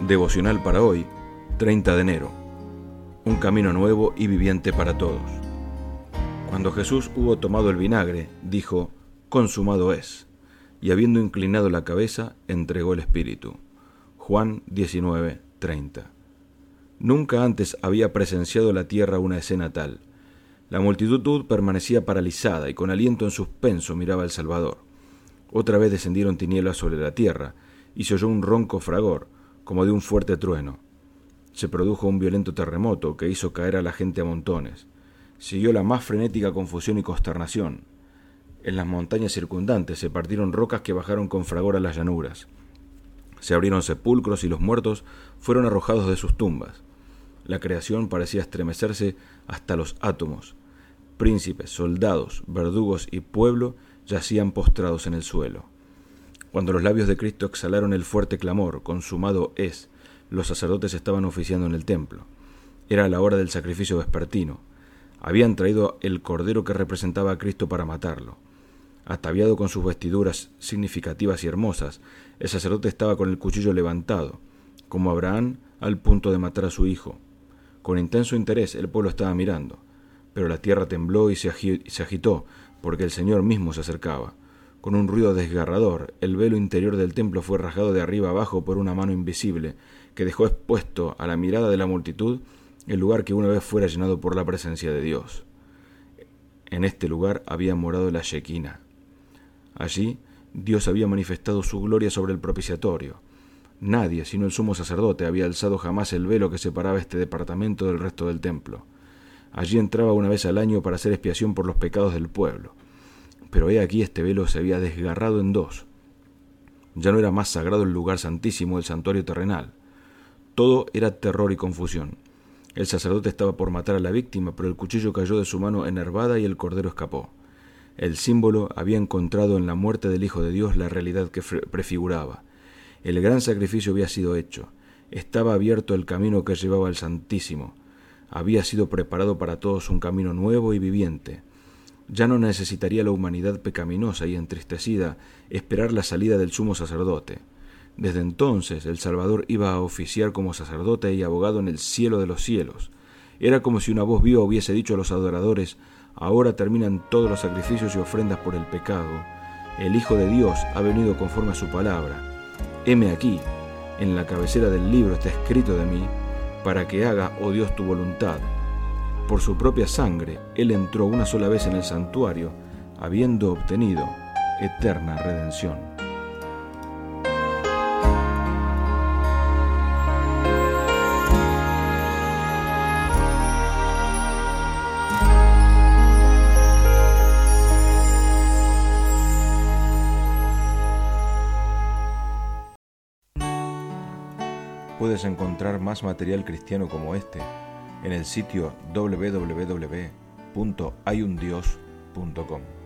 Devocional para hoy, 30 de enero. Un camino nuevo y viviente para todos. Cuando Jesús hubo tomado el vinagre, dijo: consumado es, y habiendo inclinado la cabeza, entregó el Espíritu. Juan 19:30. Nunca antes había presenciado la tierra una escena tal. La multitud permanecía paralizada y con aliento en suspenso miraba al Salvador. Otra vez descendieron tinieblas sobre la tierra, y se oyó un ronco fragor, como de un fuerte trueno. Se produjo un violento terremoto que hizo caer a la gente a montones. Siguió la más frenética confusión y consternación. En las montañas circundantes se partieron rocas que bajaron con fragor a las llanuras. Se abrieron sepulcros y los muertos fueron arrojados de sus tumbas. La creación parecía estremecerse hasta los átomos. Príncipes, soldados, verdugos y pueblo yacían postrados en el suelo. Cuando los labios de Cristo exhalaron el fuerte clamor, consumado es, los sacerdotes estaban oficiando en el templo. Era la hora del sacrificio vespertino. Habían traído el cordero que representaba a Cristo para matarlo. Ataviado con sus vestiduras significativas y hermosas, el sacerdote estaba con el cuchillo levantado, como Abraham al punto de matar a su hijo. Con intenso interés el pueblo estaba mirando, pero la tierra tembló y se agitó, porque el Señor mismo se acercaba. Con un ruido desgarrador, el velo interior del templo fue rasgado de arriba abajo por una mano invisible, que dejó expuesto a la mirada de la multitud el lugar que una vez fuera llenado por la presencia de Dios. En este lugar había morado la Shequina. Allí, Dios había manifestado su gloria sobre el propiciatorio. Nadie, sino el sumo sacerdote, había alzado jamás el velo que separaba este departamento del resto del templo. Allí entraba una vez al año para hacer expiación por los pecados del pueblo. Pero he aquí este velo se había desgarrado en dos. Ya no era más sagrado el lugar santísimo del santuario terrenal. Todo era terror y confusión. El sacerdote estaba por matar a la víctima, pero el cuchillo cayó de su mano enervada y el cordero escapó. El símbolo había encontrado en la muerte del Hijo de Dios la realidad que prefiguraba. El gran sacrificio había sido hecho. Estaba abierto el camino que llevaba al Santísimo. Había sido preparado para todos un camino nuevo y viviente. Ya no necesitaría la humanidad pecaminosa y entristecida esperar la salida del sumo sacerdote. Desde entonces el Salvador iba a oficiar como sacerdote y abogado en el cielo de los cielos. Era como si una voz viva hubiese dicho a los adoradores: ahora terminan todos los sacrificios y ofrendas por el pecado. El Hijo de Dios ha venido conforme a su palabra. Heme aquí, en la cabecera del libro está escrito de mí, para que haga, oh Dios, tu voluntad. Por su propia sangre, Él entró una sola vez en el santuario, habiendo obtenido eterna redención. Puedes encontrar más material cristiano como este en el sitio www.hayundios.com.